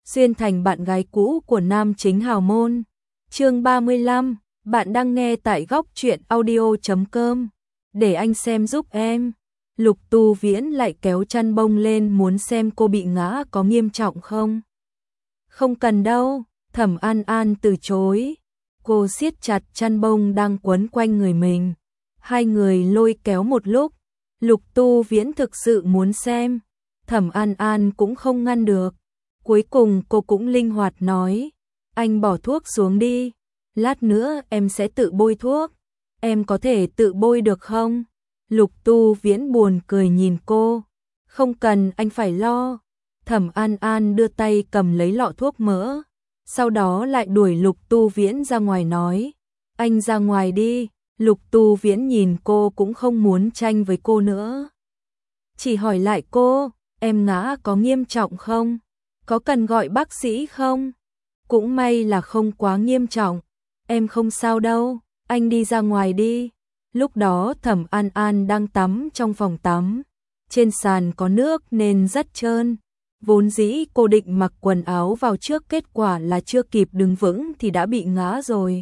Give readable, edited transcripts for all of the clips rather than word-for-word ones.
xuyên thành bạn gái cũ của nam chính hào môn. Chương 35, bạn đang nghe tại góc truyện audio.com. Để anh xem giúp em. Lục Tu Viễn lại kéo chăn bông lên muốn xem cô bị ngã có nghiêm trọng không. Không cần đâu, Thẩm An An từ chối. Cô siết chặt chăn bông đang quấn quanh người mình. Hai người lôi kéo một lúc. Lục Tu Viễn thực sự muốn xem. Thẩm An An cũng không ngăn được. Cuối cùng cô cũng linh hoạt nói. Anh bỏ thuốc xuống đi. Lát nữa em sẽ tự bôi thuốc. Em có thể tự bôi được không? Lục Tu Viễn buồn cười nhìn cô. Không cần anh phải lo. Thẩm An An đưa tay cầm lấy lọ thuốc mỡ. Sau đó lại đuổi Lục Tu Viễn ra ngoài nói. Anh ra ngoài đi. Lục Tu Viễn nhìn cô cũng không muốn tranh với cô nữa. Chỉ hỏi lại cô, em ngã có nghiêm trọng không? Có cần gọi bác sĩ không? Cũng may là không quá nghiêm trọng. Em không sao đâu, anh đi ra ngoài đi. Lúc đó Thẩm An An đang tắm trong phòng tắm. Trên sàn có nước nên rất trơn. Vốn dĩ cô định mặc quần áo vào trước, kết quả là chưa kịp đứng vững thì đã bị ngã rồi.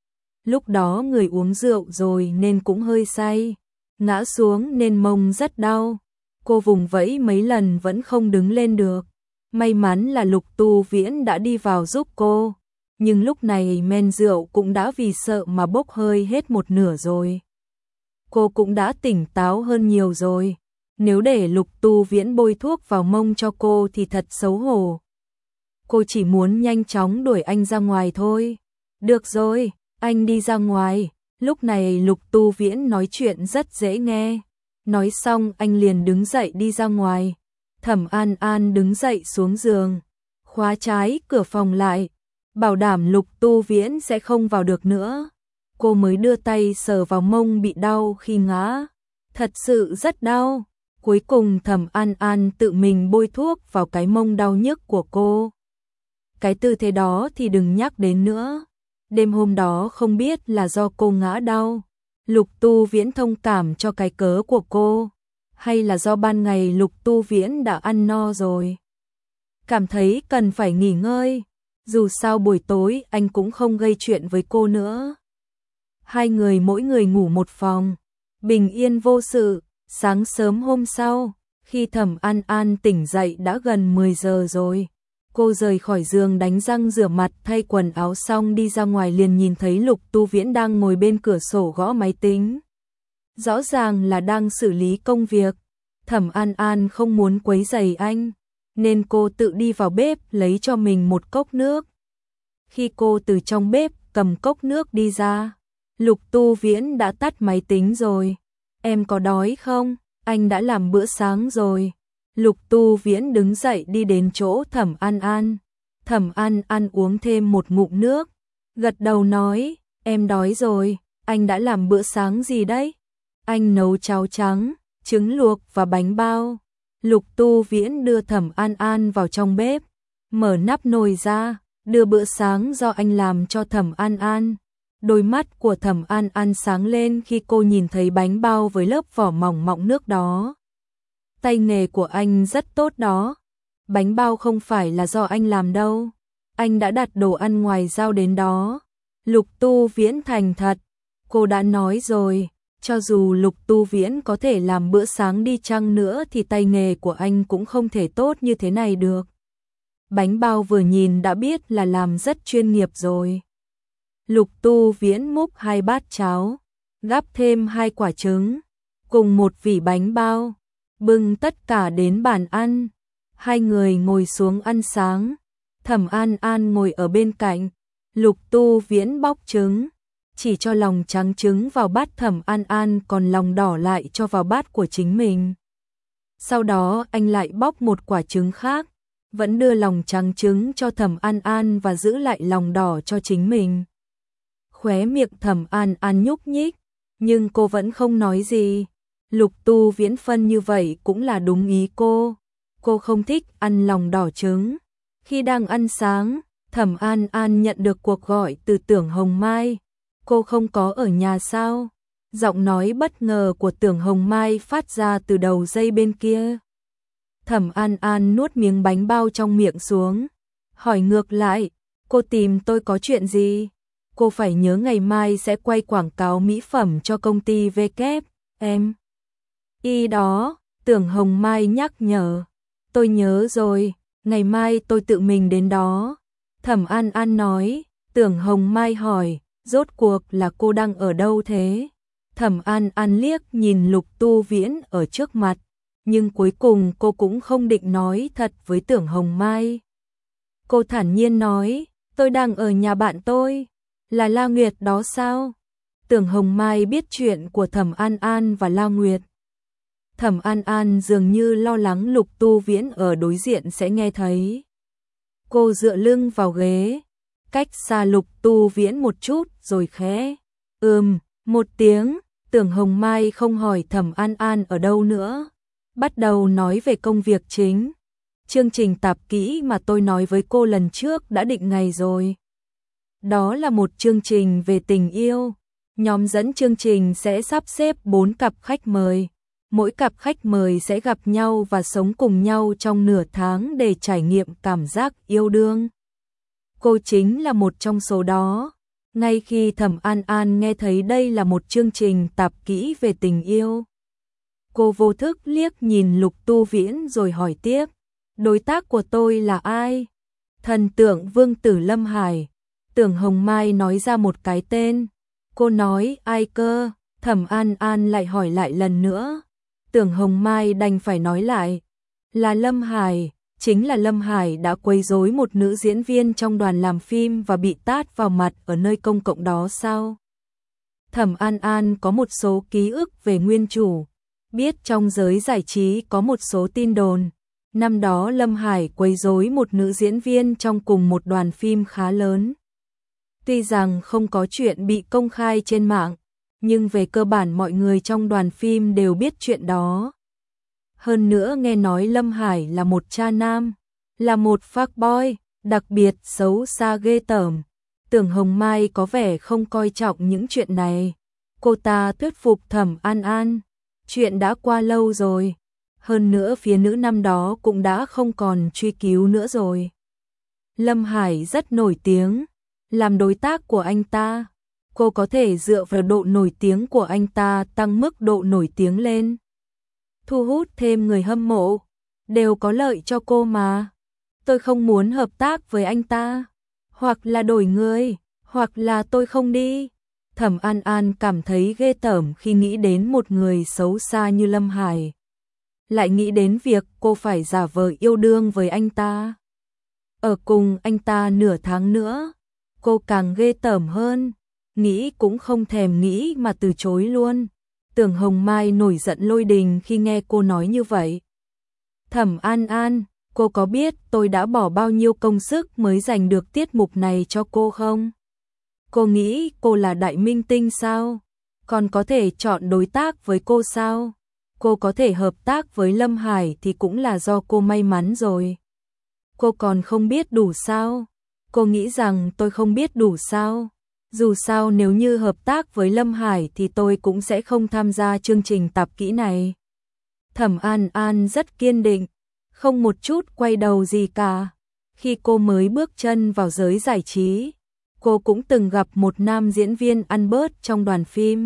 Lúc đó người uống rượu rồi nên cũng hơi say. Ngã xuống nên mông rất đau. Cô vùng vẫy mấy lần vẫn không đứng lên được. May mắn là Lục Tu Viễn đã đi vào giúp cô. Nhưng lúc này men rượu cũng đã vì sợ mà bốc hơi hết một nửa rồi. Cô cũng đã tỉnh táo hơn nhiều rồi. Nếu để Lục Tu Viễn bôi thuốc vào mông cho cô thì thật xấu hổ. Cô chỉ muốn nhanh chóng đuổi anh ra ngoài thôi. Được rồi, anh đi ra ngoài. Lúc này Lục Tu Viễn nói chuyện rất dễ nghe. Nói xong anh liền đứng dậy đi ra ngoài. Thẩm An An đứng dậy xuống giường, khóa trái cửa phòng lại, bảo đảm Lục Tu Viễn sẽ không vào được nữa. Cô mới đưa tay sờ vào mông bị đau khi ngã. Thật sự rất đau. Cuối cùng Thẩm An An tự mình bôi thuốc vào cái mông đau nhức của cô. Cái tư thế đó thì đừng nhắc đến nữa. Đêm hôm đó không biết là do cô ngã đau, Lục Tu Viễn thông cảm cho cái cớ của cô, hay là do ban ngày Lục Tu Viễn đã ăn no rồi, cảm thấy cần phải nghỉ ngơi. Dù sao buổi tối anh cũng không gây chuyện với cô nữa. Hai người mỗi người ngủ một phòng, bình yên vô sự. Sáng sớm hôm sau, khi Thẩm An An tỉnh dậy đã gần 10 giờ rồi. Cô rời khỏi giường đánh răng rửa mặt thay quần áo xong đi ra ngoài liền nhìn thấy Lục Tu Viễn đang ngồi bên cửa sổ gõ máy tính. Rõ ràng là đang xử lý công việc. Thẩm An An không muốn quấy rầy anh, nên cô tự đi vào bếp lấy cho mình một cốc nước. Khi cô từ trong bếp cầm cốc nước đi ra, Lục Tu Viễn đã tắt máy tính rồi. Em có đói không? Anh đã làm bữa sáng rồi. Lục Tu Viễn đứng dậy đi đến chỗ Thẩm An An. Thẩm An An uống thêm một ngụm nước, gật đầu nói, em đói rồi. Anh đã làm bữa sáng gì đấy? Anh nấu cháo trắng, trứng luộc và bánh bao. Lục Tu Viễn đưa Thẩm An An vào trong bếp, mở nắp nồi ra, đưa bữa sáng do anh làm cho Thẩm An An. Đôi mắt của Thẩm An An sáng lên khi cô nhìn thấy bánh bao với lớp vỏ mỏng mọng nước đó. Tay nghề của anh rất tốt đó. Bánh bao không phải là do anh làm đâu. Anh đã đặt đồ ăn ngoài giao đến đó. Lục Tu Viễn thành thật. Cô đã nói rồi, cho dù Lục Tu Viễn có thể làm bữa sáng đi chăng nữa thì tay nghề của anh cũng không thể tốt như thế này được. Bánh bao vừa nhìn đã biết là làm rất chuyên nghiệp rồi. Lục Tu Viễn múc 2 bát cháo, gắp thêm 2 quả trứng, cùng một vỉ bánh bao, bưng tất cả đến bàn ăn. Hai người ngồi xuống ăn sáng. Thẩm An An ngồi ở bên cạnh. Lục Tu Viễn bóc trứng, chỉ cho lòng trắng trứng vào bát Thẩm An An, còn lòng đỏ lại cho vào bát của chính mình. Sau đó anh lại bóc một quả trứng khác, vẫn đưa lòng trắng trứng cho Thẩm An An và giữ lại lòng đỏ cho chính mình. Khóe miệng Thẩm An An nhúc nhích, nhưng cô vẫn không nói gì. Lục Tu Viễn phân như vậy cũng là đúng ý cô. Cô không thích ăn lòng đỏ trứng. Khi đang ăn sáng, Thẩm An An nhận được cuộc gọi từ Tưởng Hồng Mai. Cô không có ở nhà sao? Giọng nói bất ngờ của Tưởng Hồng Mai phát ra từ đầu dây bên kia. Thẩm An An nuốt miếng bánh bao trong miệng xuống, hỏi ngược lại, cô tìm tôi có chuyện gì? Cô phải nhớ ngày mai sẽ quay quảng cáo mỹ phẩm cho công ty WM. Y đó, Tưởng Hồng Mai nhắc nhở. Tôi nhớ rồi, ngày mai tôi tự mình đến đó. Thẩm An An nói. Tưởng Hồng Mai hỏi, rốt cuộc là cô đang ở đâu thế? Thẩm An An liếc nhìn Lục Tu Viễn ở trước mặt, nhưng cuối cùng cô cũng không định nói thật với Tưởng Hồng Mai. Cô thản nhiên nói, tôi đang ở nhà bạn tôi, là La Nguyệt đó sao? Tưởng Hồng Mai biết chuyện của Thẩm An An và La Nguyệt. Thẩm An An dường như lo lắng Lục Tu Viễn ở đối diện sẽ nghe thấy. Cô dựa lưng vào ghế, cách xa Lục Tu Viễn một chút rồi khẽ một tiếng. Tưởng Hồng Mai không hỏi Thẩm An An ở đâu nữa, bắt đầu nói về công việc chính. Chương trình tạp kỹ mà tôi nói với cô lần trước đã định ngày rồi. Đó là một chương trình về tình yêu. Nhóm dẫn chương trình sẽ sắp xếp 4 cặp khách mời. Mỗi cặp khách mời sẽ gặp nhau và sống cùng nhau trong nửa tháng để trải nghiệm cảm giác yêu đương. Cô chính là một trong số đó. Ngay khi Thẩm An An nghe thấy đây là một chương trình tạp kỹ về tình yêu, cô vô thức liếc nhìn Lục Tu Viễn rồi hỏi tiếp, đối tác của tôi là ai? Thần tượng Vương tử Lâm Hải. Tưởng Hồng Mai nói ra một cái tên. Cô nói ai cơ? Thẩm An An lại hỏi lại lần nữa. Tưởng Hồng Mai đành phải nói lại, là Lâm Hải. Chính là Lâm Hải đã quấy rối một nữ diễn viên trong đoàn làm phim và bị tát vào mặt ở nơi công cộng đó sao? Thẩm An An có một số ký ức về nguyên chủ, biết trong giới giải trí có một số tin đồn. Năm đó Lâm Hải quấy rối một nữ diễn viên trong cùng một đoàn phim khá lớn. Tuy rằng không có chuyện bị công khai trên mạng, nhưng về cơ bản mọi người trong đoàn phim đều biết chuyện đó. Hơn nữa nghe nói Lâm Hải là một cha nam, là một fuckboy, đặc biệt xấu xa ghê tởm. Tưởng Hồng Mai có vẻ không coi trọng những chuyện này. Cô ta thuyết phục Thẩm An An, chuyện đã qua lâu rồi. Hơn nữa phía nữ năm đó cũng đã không còn truy cứu nữa rồi. Lâm Hải rất nổi tiếng, làm đối tác của anh ta, cô có thể dựa vào độ nổi tiếng của anh ta tăng mức độ nổi tiếng lên, thu hút thêm người hâm mộ, đều có lợi cho cô mà. Tôi không muốn hợp tác với anh ta, hoặc là đổi người, hoặc là tôi không đi. Thẩm An An cảm thấy ghê tởm khi nghĩ đến một người xấu xa như Lâm Hải, lại nghĩ đến việc cô phải giả vờ yêu đương với anh ta, ở cùng anh ta nửa tháng nữa. Cô càng ghê tởm hơn, nghĩ cũng không thèm nghĩ mà từ chối luôn. Tưởng Hồng Mai nổi giận lôi đình khi nghe cô nói như vậy. Thẩm An An, cô có biết tôi đã bỏ bao nhiêu công sức mới giành được tiết mục này cho cô không? Cô nghĩ cô là đại minh tinh sao? Còn có thể chọn đối tác với cô sao? Cô có thể hợp tác với Lâm Hải thì cũng là do cô may mắn rồi. Cô còn không biết đủ sao? Cô nghĩ rằng tôi không biết đủ sao? Dù sao nếu như hợp tác với Lâm Hải thì tôi cũng sẽ không tham gia chương trình tạp kỹ này. Thẩm An An rất kiên định, không một chút quay đầu gì cả. Khi cô mới bước chân vào giới giải trí, cô cũng từng gặp một nam diễn viên ăn bớt trong đoàn phim.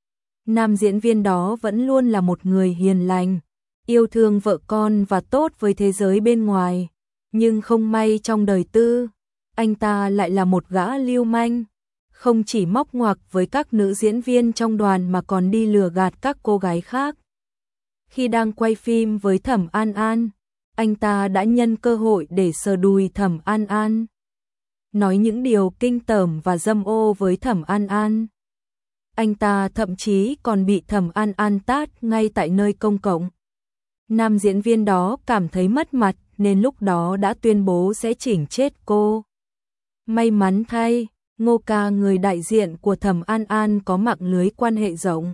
Nam diễn viên đó vẫn luôn là một người hiền lành, yêu thương vợ con và tốt với thế giới bên ngoài. Nhưng không may trong đời tư, anh ta lại là một gã lưu manh. Không chỉ móc ngoặc với các nữ diễn viên trong đoàn mà còn đi lừa gạt các cô gái khác. Khi đang quay phim với Thẩm An An, anh ta đã nhân cơ hội để sờ đùi Thẩm An An, nói những điều kinh tởm và dâm ô với Thẩm An An. Anh ta thậm chí còn bị Thẩm An An tát ngay tại nơi công cộng. Nam diễn viên đó cảm thấy mất mặt nên lúc đó đã tuyên bố sẽ chỉnh chết cô. May mắn thay, Ngô Ca, người đại diện của Thẩm An An có mạng lưới quan hệ rộng,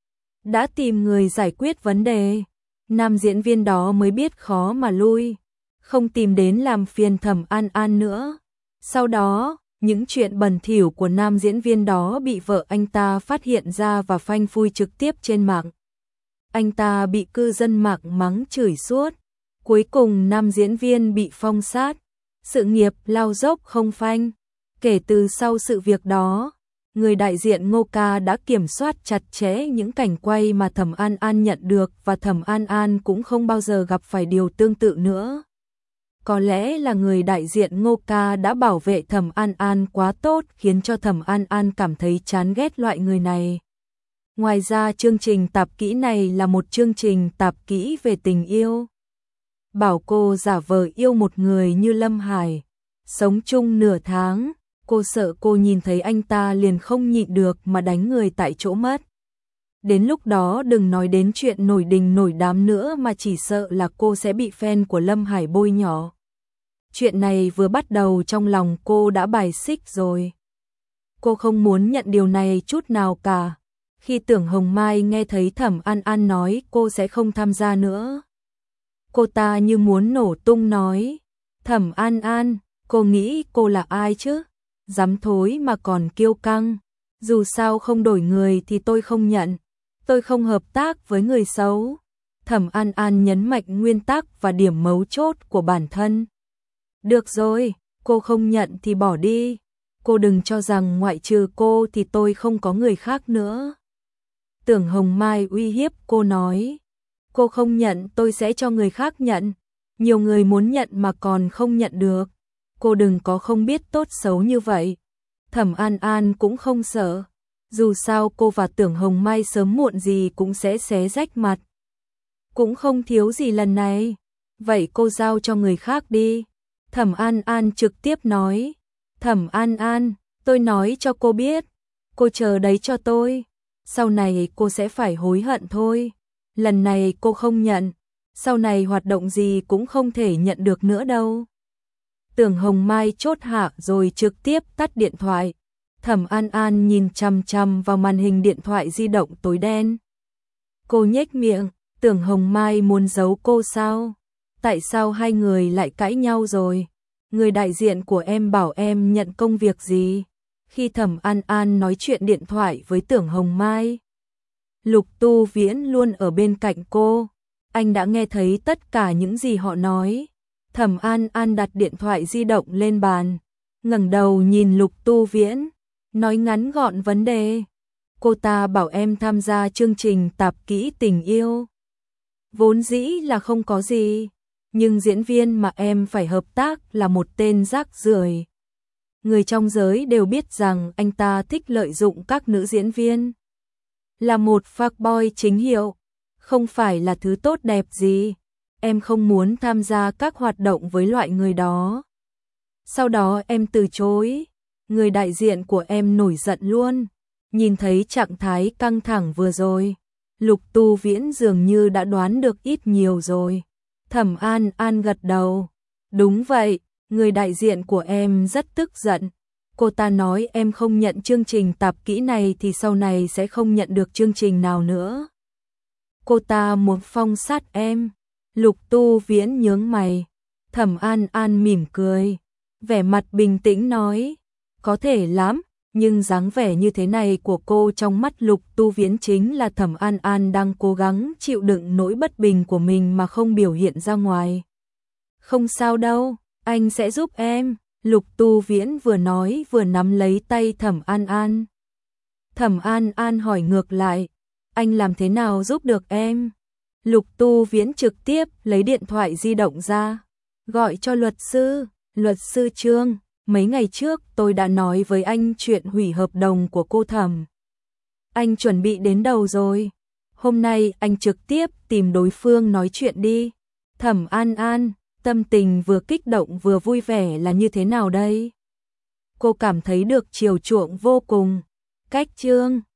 đã tìm người giải quyết vấn đề. Nam diễn viên đó mới biết khó mà lui, không tìm đến làm phiền Thẩm An An nữa. Sau đó, những chuyện bẩn thỉu của nam diễn viên đó bị vợ anh ta phát hiện ra và phanh phui trực tiếp trên mạng. Anh ta bị cư dân mạng mắng chửi suốt. Cuối cùng nam diễn viên bị phong sát. sự nghiệp lao dốc không phanh. Kể từ sau sự việc đó, người đại diện Ngô Ca đã kiểm soát chặt chẽ những cảnh quay mà Thẩm An An nhận được và Thẩm An An cũng không bao giờ gặp phải điều tương tự nữa. Có lẽ là người đại diện Ngô Ca đã bảo vệ Thẩm An An quá tốt khiến cho Thẩm An An cảm thấy chán ghét loại người này. Ngoài ra chương trình tạp kỹ này là một chương trình tạp kỹ về tình yêu. Bảo cô giả vờ yêu một người như Lâm Hải, sống chung nửa tháng, cô sợ cô nhìn thấy anh ta liền không nhịn được mà đánh người tại chỗ mất. Đến lúc đó đừng nói đến chuyện nổi đình nổi đám nữa mà chỉ sợ là cô sẽ bị fan của Lâm Hải bôi nhọ. Chuyện này vừa bắt đầu trong lòng cô đã bài xích rồi. Cô không muốn nhận điều này chút nào cả. Khi Tưởng Hồng Mai nghe thấy Thẩm An An nói cô sẽ không tham gia nữa, cô ta như muốn nổ tung nói. Thẩm An An, cô nghĩ cô là ai chứ? Dám thối mà còn kiêu căng. Dù sao không đổi người thì tôi không nhận. Tôi không hợp tác với người xấu. Thẩm An An nhấn mạnh nguyên tắc và điểm mấu chốt của bản thân. Được rồi, cô không nhận thì bỏ đi. Cô đừng cho rằng ngoại trừ cô thì tôi không có người khác nữa. Tưởng Hồng Mai uy hiếp cô nói. Cô không nhận tôi sẽ cho người khác nhận. Nhiều người muốn nhận mà còn không nhận được. Cô đừng có không biết tốt xấu như vậy. Thẩm An An cũng không sợ. Dù sao cô và Tưởng Hồng Mai sớm muộn gì cũng sẽ xé rách mặt. Cũng không thiếu gì lần này. Vậy cô giao cho người khác đi. Thẩm An An trực tiếp nói. Thẩm An An, tôi nói cho cô biết. Cô chờ đấy cho tôi. Sau này cô sẽ phải hối hận thôi. Lần này cô không nhận. Sau này hoạt động gì cũng không thể nhận được nữa đâu. Tưởng Hồng Mai chốt hạ rồi trực tiếp tắt điện thoại. Thẩm An An nhìn chằm chằm vào màn hình điện thoại di động tối đen. Cô nhếch miệng, Tưởng Hồng Mai muốn giấu cô sao? Tại sao hai người lại cãi nhau rồi? Người đại diện của em bảo em nhận công việc gì? Khi Thẩm An An nói chuyện điện thoại với Tưởng Hồng Mai, Lục Tu Viễn luôn ở bên cạnh cô. Anh đã nghe thấy tất cả những gì họ nói. Thẩm An An đặt điện thoại di động lên bàn, ngẩng đầu nhìn Lục Tu Viễn, nói ngắn gọn vấn đề. Cô ta bảo em tham gia chương trình tạp kỹ tình yêu. Vốn dĩ là không có gì, nhưng diễn viên mà em phải hợp tác là một tên rác rưởi. Người trong giới đều biết rằng anh ta thích lợi dụng các nữ diễn viên. Là một fuckboy chính hiệu, không phải là thứ tốt đẹp gì. Em không muốn tham gia các hoạt động với loại người đó. Sau đó em từ chối. Người đại diện của em nổi giận luôn. Nhìn thấy trạng thái căng thẳng vừa rồi, Lục Tu Viễn dường như đã đoán được ít nhiều rồi. Thẩm An An gật đầu. Đúng vậy, người đại diện của em rất tức giận. Cô ta nói em không nhận chương trình tạp kỹ này thì sau này sẽ không nhận được chương trình nào nữa. Cô ta muốn phong sát em. Lục Tu Viễn nhướng mày. Thẩm An An mỉm cười, vẻ mặt bình tĩnh nói. Có thể lắm, nhưng dáng vẻ như thế này của cô trong mắt Lục Tu Viễn chính là Thẩm An An đang cố gắng chịu đựng nỗi bất bình của mình mà không biểu hiện ra ngoài. Không sao đâu, anh sẽ giúp em. Lục Tu Viễn vừa nói vừa nắm lấy tay Thẩm An An. Thẩm An An hỏi ngược lại, anh làm thế nào giúp được em? Lục Tu Viễn trực tiếp lấy điện thoại di động ra, gọi cho luật sư Trương. Mấy ngày trước tôi đã nói với anh chuyện hủy hợp đồng của cô Thẩm. Anh chuẩn bị đến đầu rồi. Hôm nay anh trực tiếp tìm đối phương nói chuyện đi. Thẩm An An, tâm tình vừa kích động vừa vui vẻ là như thế nào đây? Cô cảm thấy được chiều chuộng vô cùng. Cách Trương